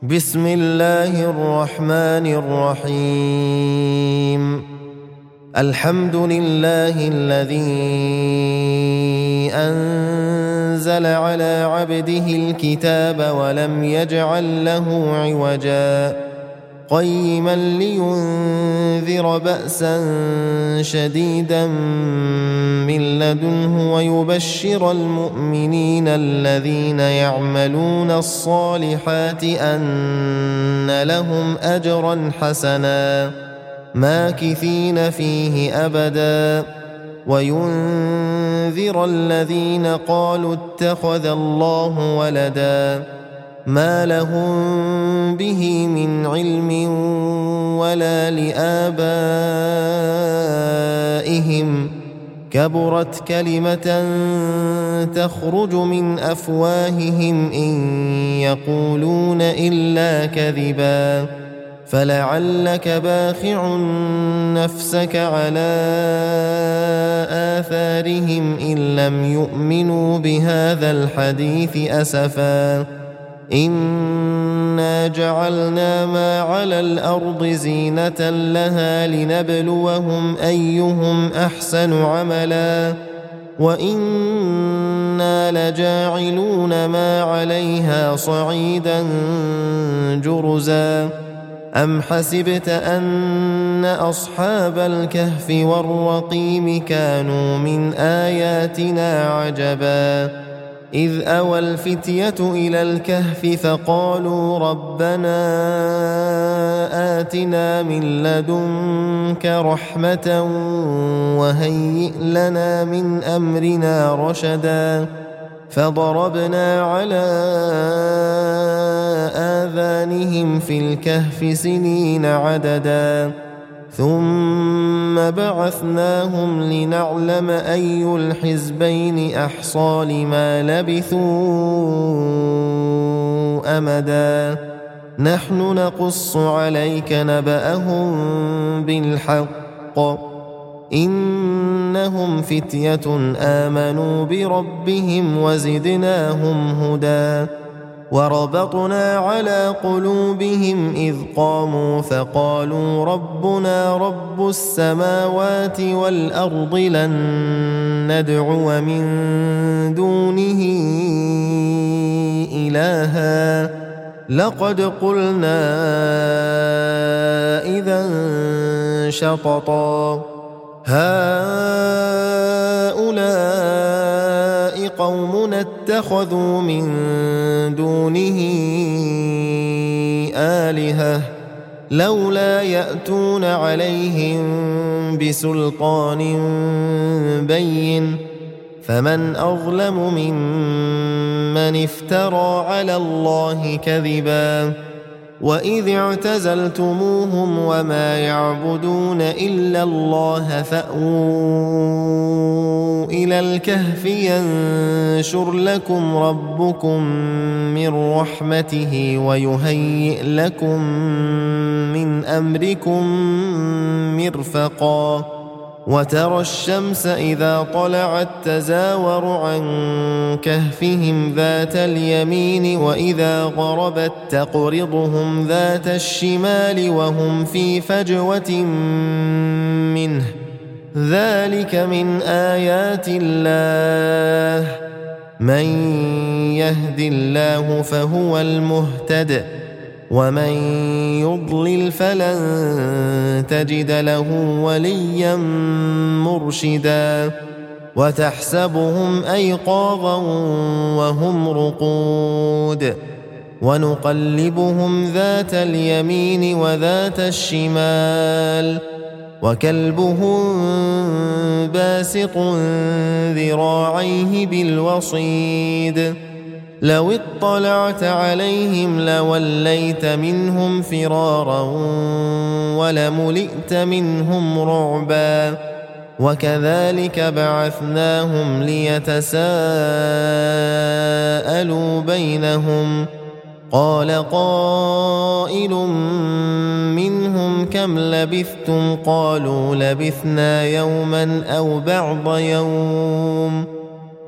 بسم الله الرحمن الرحيم. الحمد لله الذي أنزل على عبده الكتاب ولم يجعل له عوجا قيما لينذر بأسا شديدا من لدنه ويبشر المؤمنين الذين يعملون الصالحات أن لهم أجرا حسنا ماكثين فيه أبدا وينذر الذين قالوا اتخذ الله ولدا ما لهم به من علم ولا لآبائهم كبرت كلمة تخرج من أفواههم إن يقولون إلا كذبا فلعلك باخع نفسك على آثارهم إن لم يؤمنوا بهذا الحديث أسفا إنا جعلنا ما على الأرض زينة لها لنبلوهم أيهم أحسن عملا وإنا لجاعلون ما عليها صعيدا جرزا أم حسبت أن أصحاب الكهف والرقيم كانوا من آياتنا عجبا إذ أوى الفتية إلى الكهف فقالوا ربنا آتنا من لدنك رحمة وهيئ لنا من أمرنا رشدا فضربنا على آذانهم في الكهف سنين عددا ثم بعثناهم لنعلم أي الحزبين أحصى لما لبثوا أمدا نحن نقص عليك نبأهم بالحق إنهم فتية آمنوا بربهم وزدناهم هدى وربطنا على قلوبهم إذ قاموا فقالوا ربنا رب السماوات والأرض لن ندعو من دونه إلها لقد قلنا إذا شططا هؤلاء قومنا اتخذوا من دونه آلهة لولا يأتون عليهم بسلطان بين فمن أظلم ممن افترى على الله كذبا وإذ اعتزلتموهم وما يعبدون إلا الله فأووا إلى الكهف ينشر لكم ربكم من رحمته ويهيئ لكم من أمركم مرفقا وترى الشمس إذا طلعت تزاور عن كهفهم ذات اليمين وإذا غربت تقرضهم ذات الشمال وهم في فجوة منه ذلك من آيات الله من يهد الله فهو المهتد ومن يضلل فلن تجد له وليا مرشدا وتحسبهم أيقاظا وهم رقود ونقلبهم ذات اليمين وذات الشمال وكلبهم باسط ذراعيه بالوصيد لو اطلعت عليهم لوليت منهم فرارا ولملئت منهم رعبا وكذلك بعثناهم ليتساءلوا بينهم قال قائل منهم كم لبثتم قالوا لبثنا يوما أو بعض يوم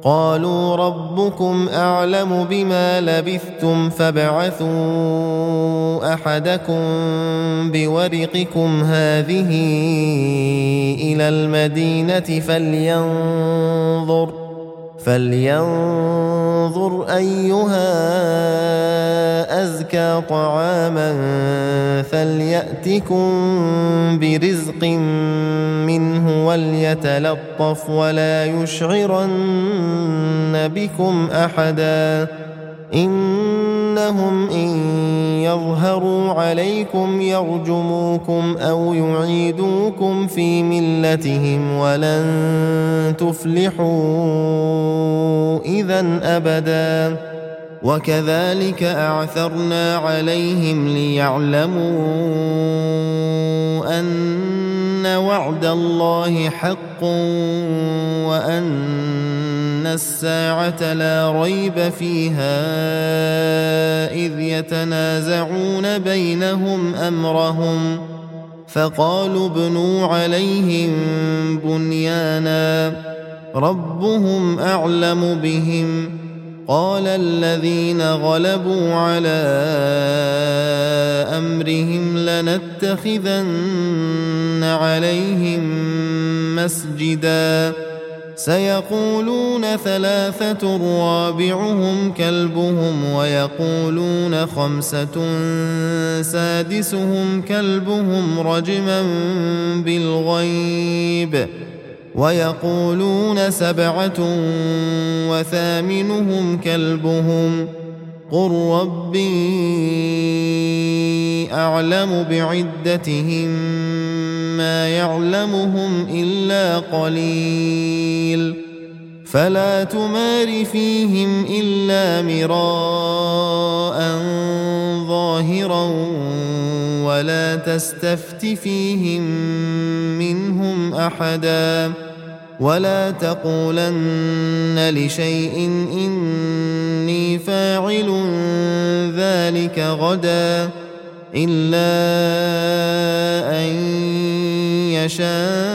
قالوا ربكم أعلم بما لبثتم فابعثوا أحدكم بورقكم هذه إلى المدينة فلينظر أيها أزكى طعاما فليأتكم برزق منه وليتلطف ولا يشعرن بكم أحدا إنهم إن يظهروا عليكم يرجموكم أو يعيدوكم في ملتهم ولن تفلحوا إذن أبدا وكذلك أعثرنا عليهم ليعلموا أن وعد الله حق وأن الساعة لا ريب فيها إذ يتنازعون بينهم أمرهم فقالوا ابنوا عليهم بنيانا ربهم أعلم بهم قال الذين غلبوا على أمرهم لنتخذن عليهم مسجدا سيقولون ثلاثة رابعهم كلبهم ويقولون خمسة سادسهم كلبهم رجما بالغيب ويقولون سبعة وثامنهم كلبهم قل ربي أعلم بعدتهم ما يعلمهم إلا قليل فلا تمار فيهم إلا مراء ظاهرا ولا تستفت فيهم منهم أحدا ولا تقولن لشيء إني فاعل ذلك غدا إلا أن يشاء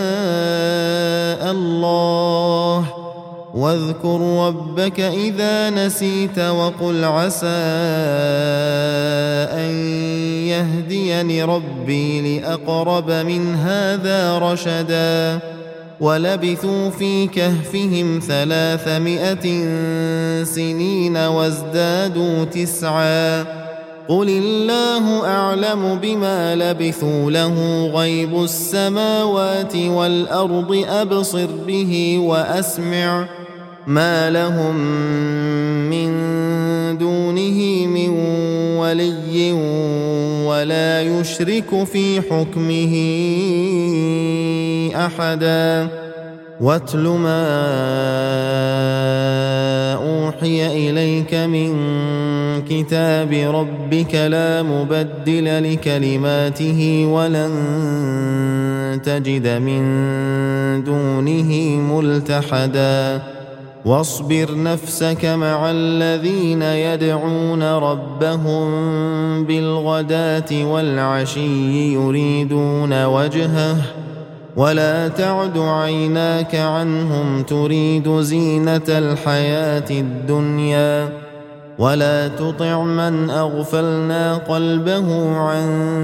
الله واذكر ربك إذا نسيت وقل عسى أن يهديني ربي لأقرب من هذا رشدا ولبثوا في كهفهم 300 سنين وازدادوا 9 قل الله أعلم بما لبثوا له غيب السماوات والأرض أبصر به وأسمع ما لهم من دونه من ولي ولا يشرك في حكمه أحدا واتل ما أوحي إليك من كتاب ربك لا مبدل لكلماته ولن تجد من دونه ملتحدا واصبر نفسك مع الذين يدعون ربهم بالغداة والعشي يريدون وجهه ولا تعد عيناك عنهم تريد زينة الحياة الدنيا ولا تطع من أغفلنا قلبه عن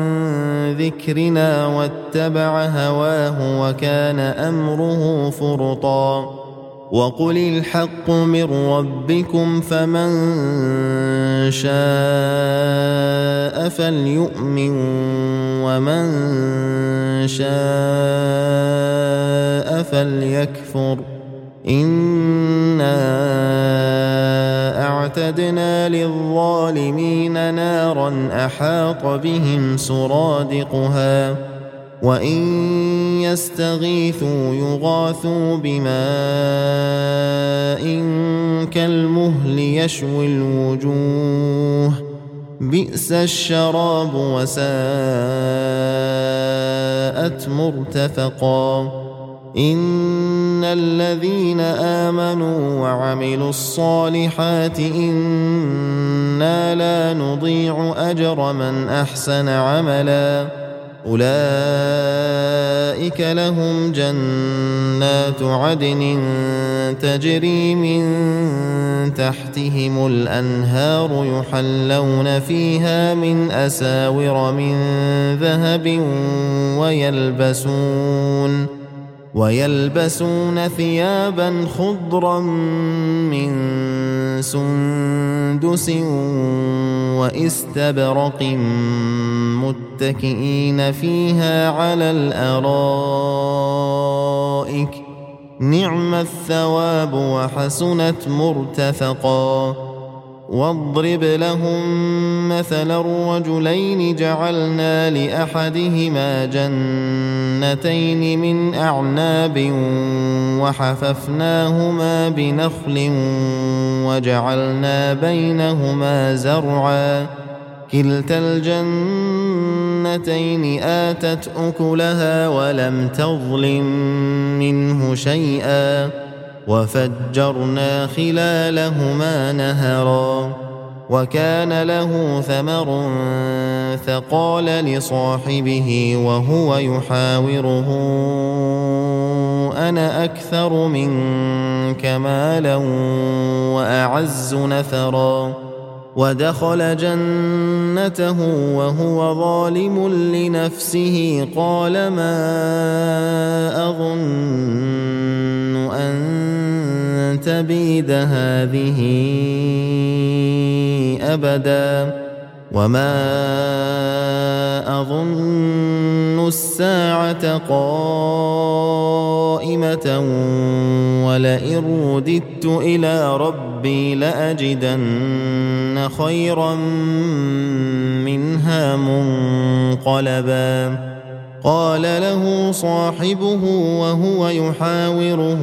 ذكرنا واتبع هواه وكان أمره فرطا وقل الحق من ربكم فمن شاء فليؤمن ومن شاء فليكفر إنا أعتدنا للظالمين نارا أحاط بهم سرادقها وإن يستغيثوا يغاثوا بماء كالمهل يشوي الوجوه بئس الشراب وساءت مرتفقا إن الذين آمنوا وعملوا الصالحات إنا لا نضيع أجر من أحسن عملا أولئك لهم جنات عدن تجري من تحتهم الأنهار يحلون فيها من أساور من ذهب ويلبسون ثيابا خضرا من سندس واستبرق متكئين فيها على الأرائك نعم الثواب وحسنت مرتفقا واضرب لهم مثلا الرجلين جعلنا لأحدهما جنتين من أعناب وحففناهما بنخل وجعلنا بينهما زرعا كلتا الجنتين آتت أكلها ولم تظلم منه شيئا وفجرنا خلالهما نهرا وكان له ثمر فقال لصاحبه وهو يحاوره أنا أكثر منك مالا وأعز نفرا ودخل جنته وهو ظالم لنفسه قال ما أظن أن تبيد هذه أبدا وما أظن الساعة قائمة ولئن رددت إلى ربي لأجدن خيرا منها منقلبا قال له صاحبه وهو يحاوره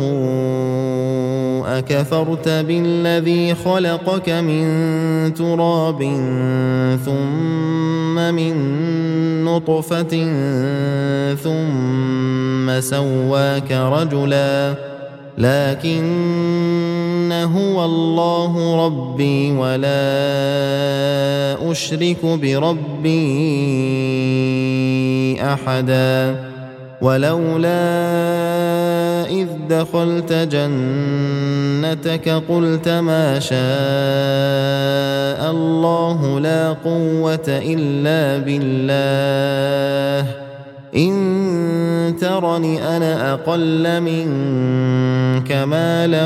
أكفرت بالذي خلقك من تراب ثم من نطفة ثم سواك رجلا لكن هو الله ربي ولا أشرك بربي أحدا ولولا إذ دخلت جنتك قلت ما شاء الله لا قوة إلا بالله إن ترني أنا أقل منك مالا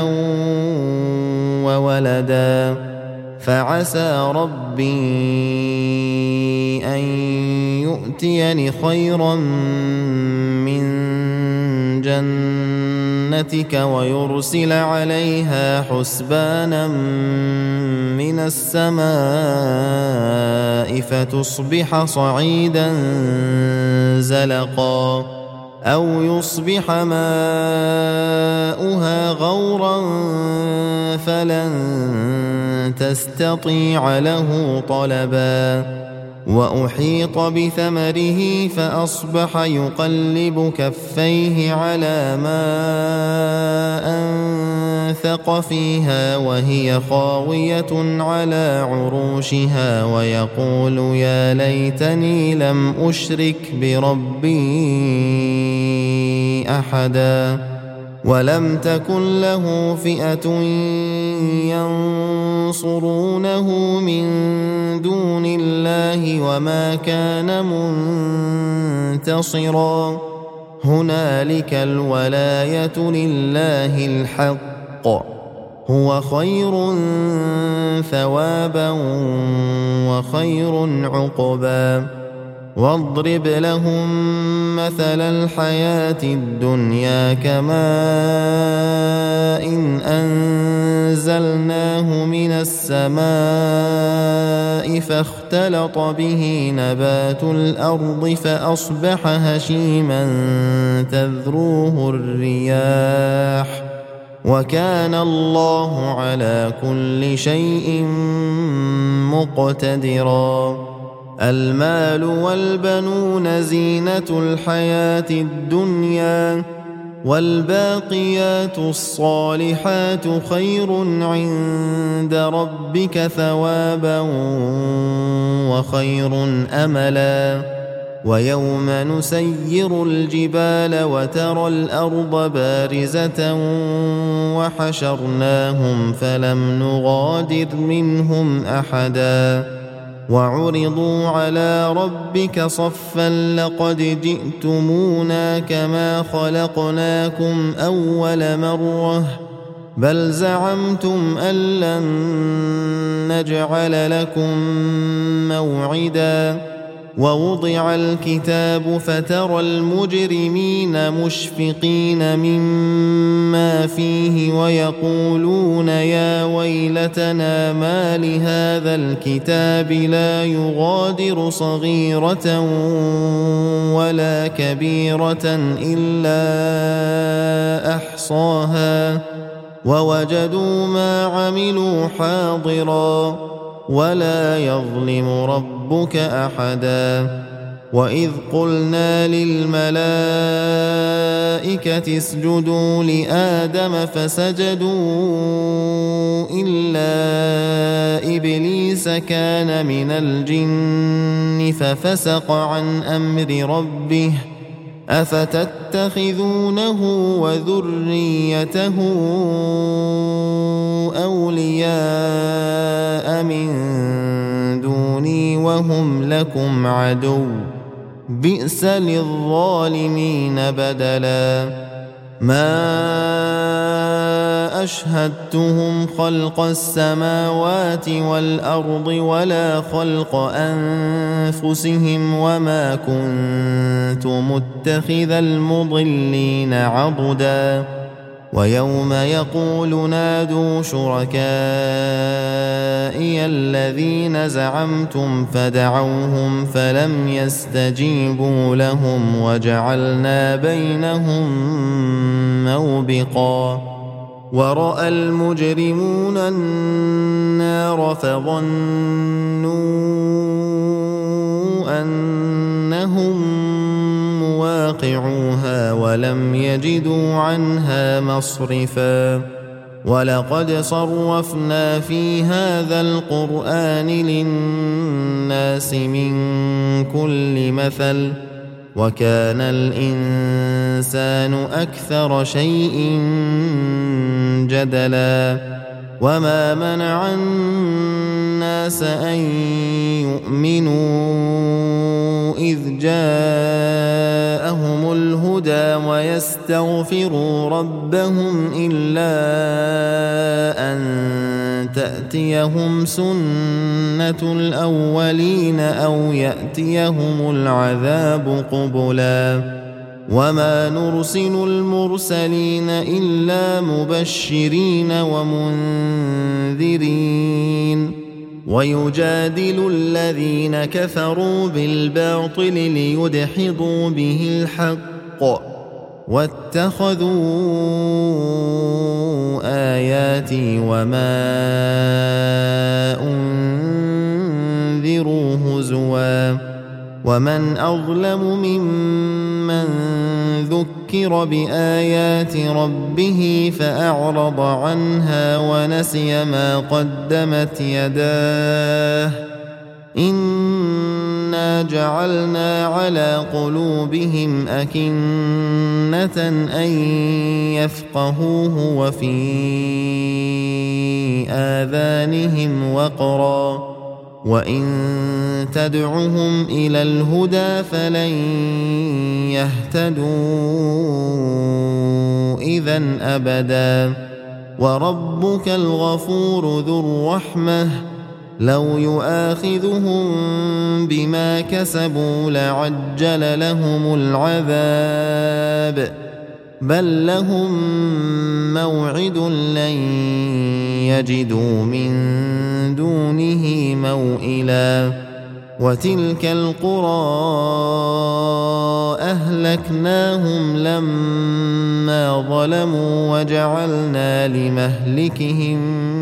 وولدا فعسى ربي أن يؤتيني خيرا من جنتك ويرسل عليها حسبانا من السماء فتصبح صعيدا زلقا أو يصبح ماؤها غورا فلن تستطيع له طلبا وأحيط بثمره فأصبح يقلب كفيه على ما أنفق فيها وهي خاوية على عروشها ويقول يا ليتني لم أشرك بربي أحدا ولم تكن له فئة ينصرونه من دون الله وما كان منتصرا هنالك الولاية لله الحق هو خير ثوابا وخير عقبا واضرب لهم مثل الحياة الدنيا كماء إن أنزلناه من السماء فاختلط به نبات الأرض فأصبح هشيما تذروه الرياح وكان الله على كل شيء مقتدرا المال والبنون زينة الحياة الدنيا والباقيات الصالحات خير عند ربك ثوابا وخير أملا ويوم نسير الجبال وترى الأرض بارزة وحشرناهم فلم نغادر منهم أحدا وعرضوا على ربك صفا لقد جئتمونا كما خلقناكم أول مرة بل زعمتم أن لن نجعل لكم موعدا ووضع الكتاب فترى المجرمين مشفقين مما فيه ويقولون يا ويلتنا ما لهذا الكتاب لا يغادر صغيرة ولا كبيرة إلا أحصاها ووجدوا ما عملوا حاضرا ولا يظلم ربك أحدا وإذ قلنا للملائكة اسجدوا لآدم فسجدوا إلا إبليس كان من الجن ففسق عن أمر ربه أفتتخذونه وذريته أولياء من دوني وهم لكم عدو بئس للظالمين بدلا ما أشهدتهم خلق السماوات والأرض ولا خلق أنفسهم وما كنت متخذ المضلين عضدا ويوم يقول نادوا شركائي الذين زعمتم فدعوهم فلم يستجيبوا لهم وجعلنا بينهم موبقا ورأى المجرمون النار فظنوا أنهم مواقعوها ولم يجدوا عنها مصرفا ولقد صرفنا في هذا القرآن للناس من كل مثل وكان الإنسان أكثر شيء جدلا وما منع الناس أن يؤمنوا إذ جاءهم الهدى ويستغفروا ربهم إلا أن تأتيهم سنة الأولين أو يأتيهم العذاب قبلا وما نرسل المرسلين إلا مبشرين ومنذرين ويجادل الذين كفروا بالباطل ليدحضوا به الحق واتخذوا آياتي وما أنذروا هزوا ومن أظلم ممن ذكر بآيات ربه فأعرض عنها ونسي ما قدمت يداه إنا جعلنا على قلوبهم أكنة أن يفقهوه وفي آذانهم وقرا وإن تدعهم إلى الهدى فلن يهتدوا إذن أبدا وربك الغفور ذو الرحمة لو يؤاخذهم بما كسبوا لعجل لهم العذاب بل لهم موعد لن يجدوا من دونه موئلا وتلك القرى أهلكناهم لما ظلموا وجعلنا لمهلكهم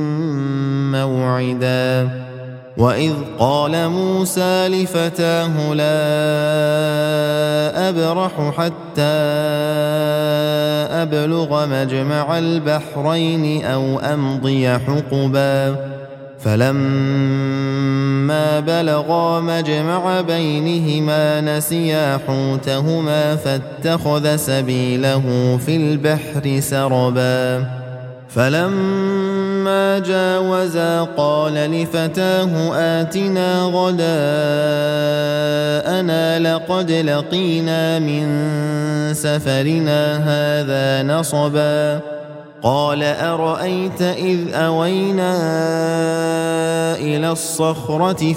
موعدا وإذ قال موسى لفتاه لا أبرح حتى أبلغ مجمع البحرين أو أمضي حقبا فلما بلغا مجمع بينهما نسيا حوتهما فاتخذ سبيله في البحر سربا فلما جاوزا قال لفتاه آتنا غداءنا لقد لقينا من سفرنا هذا نصبا قال أرأيت إذ أوينا إلى الصخرة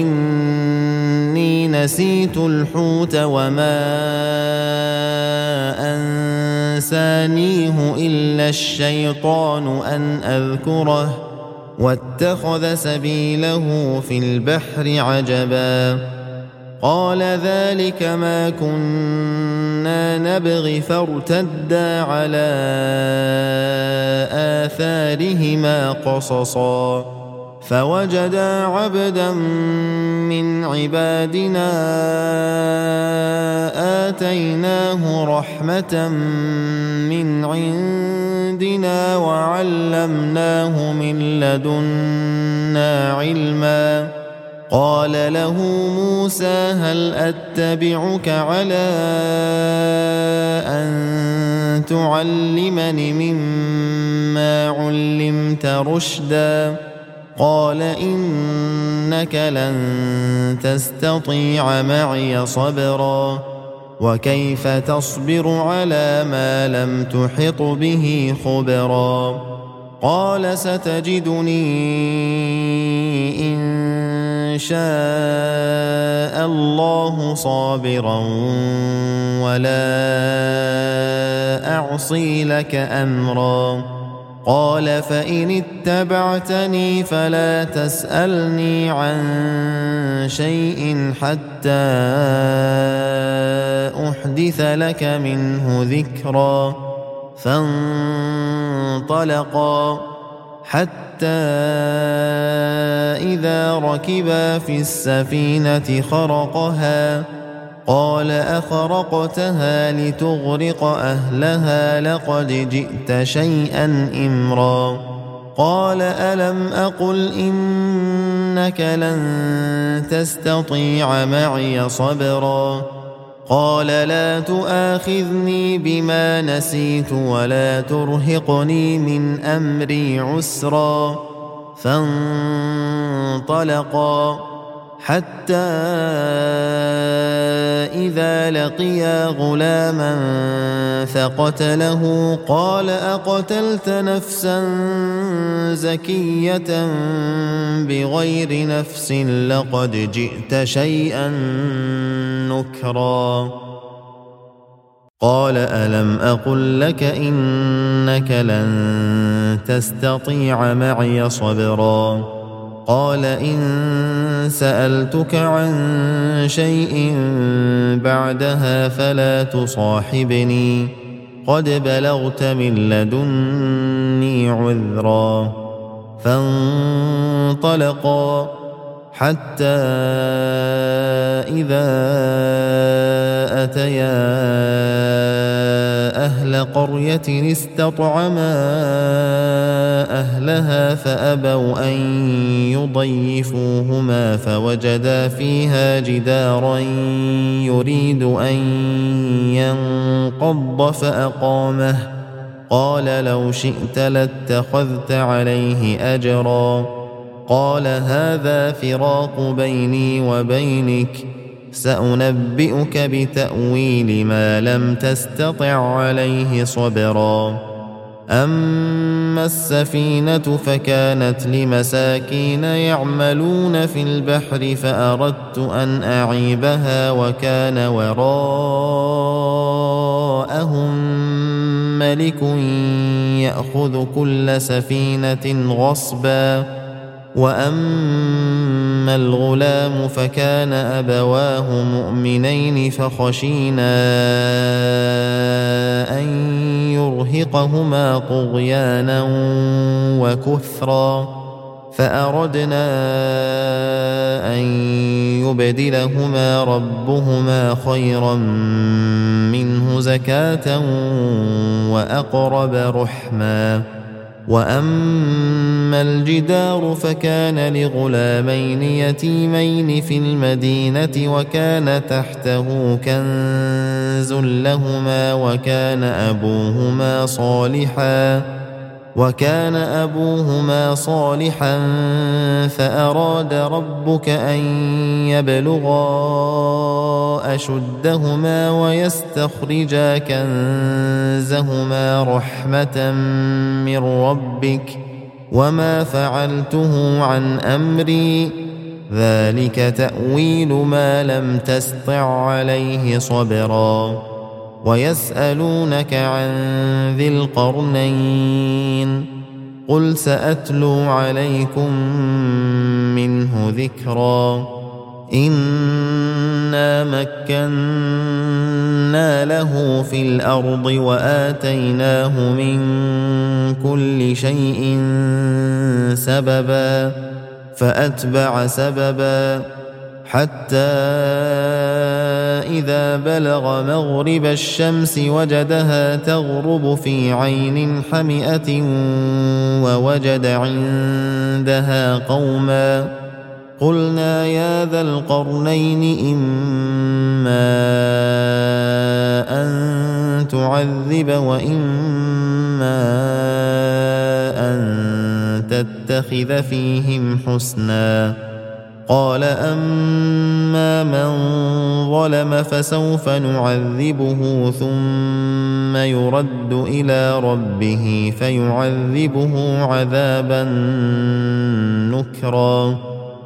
فإني نسيت الحوت وما أنسانيه إلا الشيطان أن أذكره واتخذ سبيله في البحر عجبا قال ذلك ما كنا نبغي فارتدا على آثارهما قصصا فوجدا عبدا من عبادنا آتيناه رحمة من عندنا وعلمناه من لدنا علما قال له موسى هل أتبعك على أن تعلمني مما علمت رشدا قال إنك لن تستطيع معي صبرا وكيف تصبر على ما لم تحط به خبرا قال ستجدني إن شاء الله صابرا ولا أعصي لك أمرا قال فإن اتبعتني فلا تسألني عن شيء حتى أحدث لك منه ذكرا فانطلقا حتى إذا ركبا في السفينة خرقها قال أخرقتها لتغرق أهلها لقد جئت شيئا إمرا قال ألم أقل إنك لن تستطيع معي صبرا قال لا تؤاخذني بما نسيت ولا ترهقني من أمري عسرا فانطلقا حتى إذا لقيا غلاما فقتله قال أقتلت نفسا زكية بغير نفس لقد جئت شيئا نكرا قال ألم أقل لك إنك لن تستطيع معي صبرا قال إن سألتك عن شيء بعدها فلا تصاحبني قد بلغت من لدني عذرا فانطلقا حتى إذا أتيا أهل قرية استطعما أهلها فأبوا أن يضيفوهما فوجدا فيها جدارا يريد أن ينقض فأقامه قال لو شئت لاتخذت عليه أجرا قال هذا فراق بيني وبينك سأنبئك بتأويل ما لم تستطع عليه صبرا أما السفينة فكانت لمساكين يعملون في البحر فأردت أن أعيبها وكان وراءهم ملك يأخذ كل سفينة غصبا وأما الغلام فكان أبواه مؤمنين فخشينا أن يرهقهما طغيانا وكفرا فأردنا أن يبدلهما ربهما خيرا منه زكاة وأقرب رحما وأما الجدار فكان لغلامين يتيمين في المدينة وكان تحته كنز لهما وكان أبوهما صالحا فأراد ربك أن يبلغا أشدهما ويستخرجا كنزهما رحمة من ربك وما فعلته عن أمري ذلك تأويل ما لم تسطع عليه صبرا ويسألونك عن ذي القرنين قل سأتلو عليكم منه ذكرا إنا مكنا له في الأرض وآتيناه من كل شيء سببا فأتبع سببا حتى إذا بلغ مغرب الشمس وجدها تغرب في عين حمئة ووجد عندها قوما قلنا يا ذا القرنين إما أن تعذب وإما أن تتخذ فيهم حسنا قال أما من ظلم فسوف نعذبه ثم يرد إلى ربه فيعذبه عذابا نكرا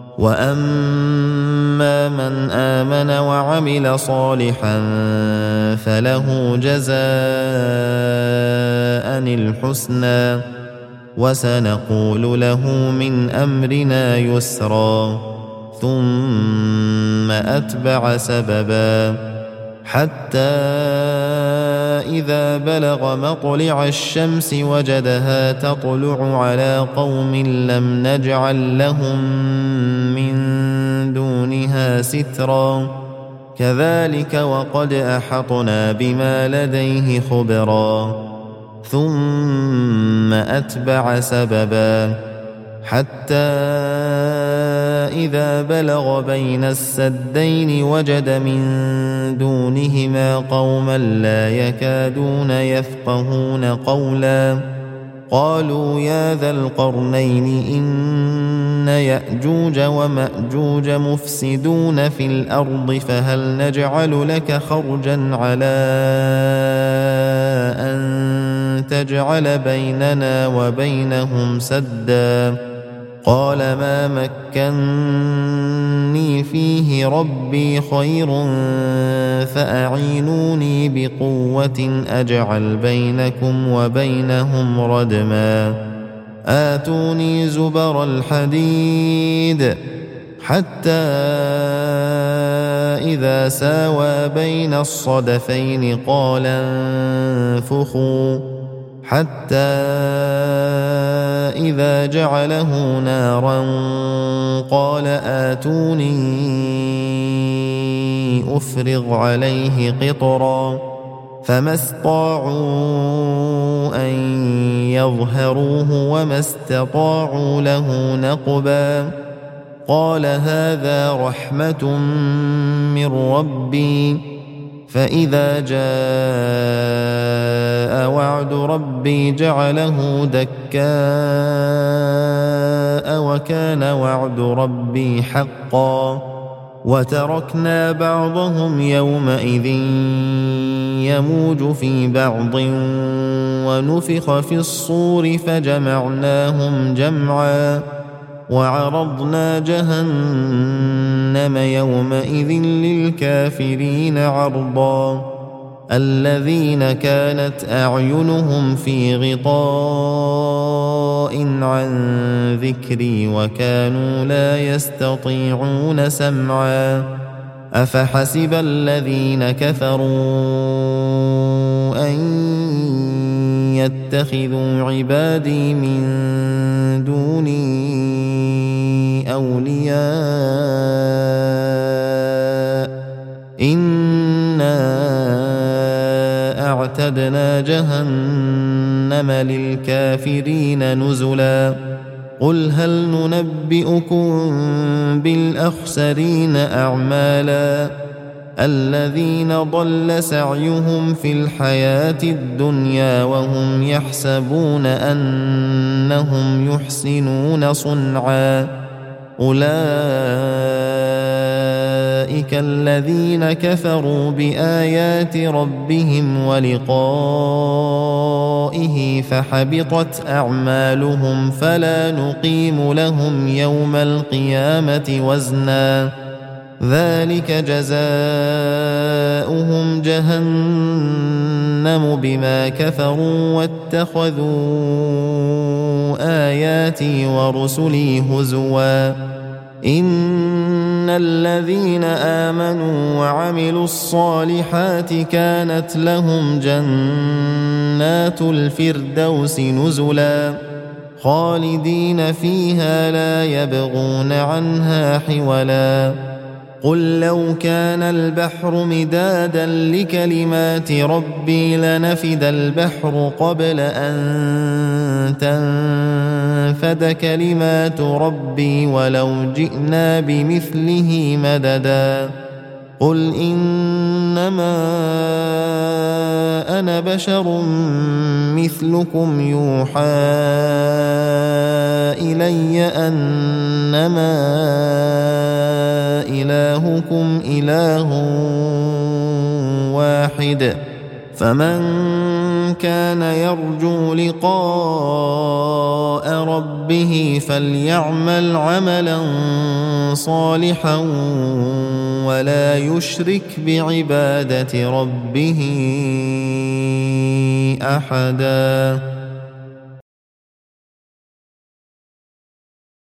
وأما من آمن وعمل صالحا فله جزاء الحسنى وسنقول له من أمرنا يسرا ثم أتبع سببا حتى إذا بلغ مطلع الشمس وجدها تطلع على قوم لم نجعل لهم من دونها سترا كذلك وقد أحطنا بما لديه خبرا ثم أتبع سببا حتى إذا بلغ بين السدين وجد من دونهما قوما لا يكادون يفقهون قولا قالوا يا ذا القرنين إن يأجوج ومأجوج مفسدون في الأرض فهل نجعل لك خرجا على أن تجعل بيننا وبينهم سدا قال ما مكني فيه ربي خير فأعينوني بقوة أجعل بينكم وبينهم ردما آتوني زبر الحديد حتى إذا ساوى بين الصدفين قال انفخوا حتى إذا جعله نارا قال آتوني أفرغ عليه قطرا فما استطاعوا أن يظهروه وما استطاعوا له نقبا قال هذا رحمة من ربي فإذا جاء وعد ربي جعله دكاء وكان وعد ربي حقا وتركنا بعضهم يومئذ يموج في بعض ونفخ في الصور فجمعناهم جمعا وعرضنا جهنم يومئذ للكافرين عرضا الذين كانت أعينهم في غطاء عن ذكري وكانوا لا يستطيعون سمعا أفحسب الذين كفروا أن يتخذوا عبادي من دوني أولياء إنا أعتدنا جهنم للكافرين نزلا قل هل ننبئكم بالأخسرين أعمالا الذين ضل سعيهم في الحياة الدنيا وهم يحسبون أنهم يحسنون صنعا أولئك الذين كفروا بآيات ربهم ولقائه فحبطت أعمالهم فلا نقيم لهم يوم القيامة وزنا ذلك جزاؤهم جهنم بما كفروا واتخذوا آياتي ورسلي هزوا إن الذين آمنوا وعملوا الصالحات كانت لهم جنات الفردوس نزلا خالدين فيها لا يبغون عنها حولا قل لو كان البحر مدادا لكلمات ربي لنفد البحر قبل أن تنفد كلمات ربي ولو جئنا بمثله مددا قل إنما أنا بشر مثلكم يوحى إلي أنما إلهكم إله واحد فمن كان يرجو لقاء ربه فليعمل عملا صالحا ولا يشرك بعبادة ربه أحدا.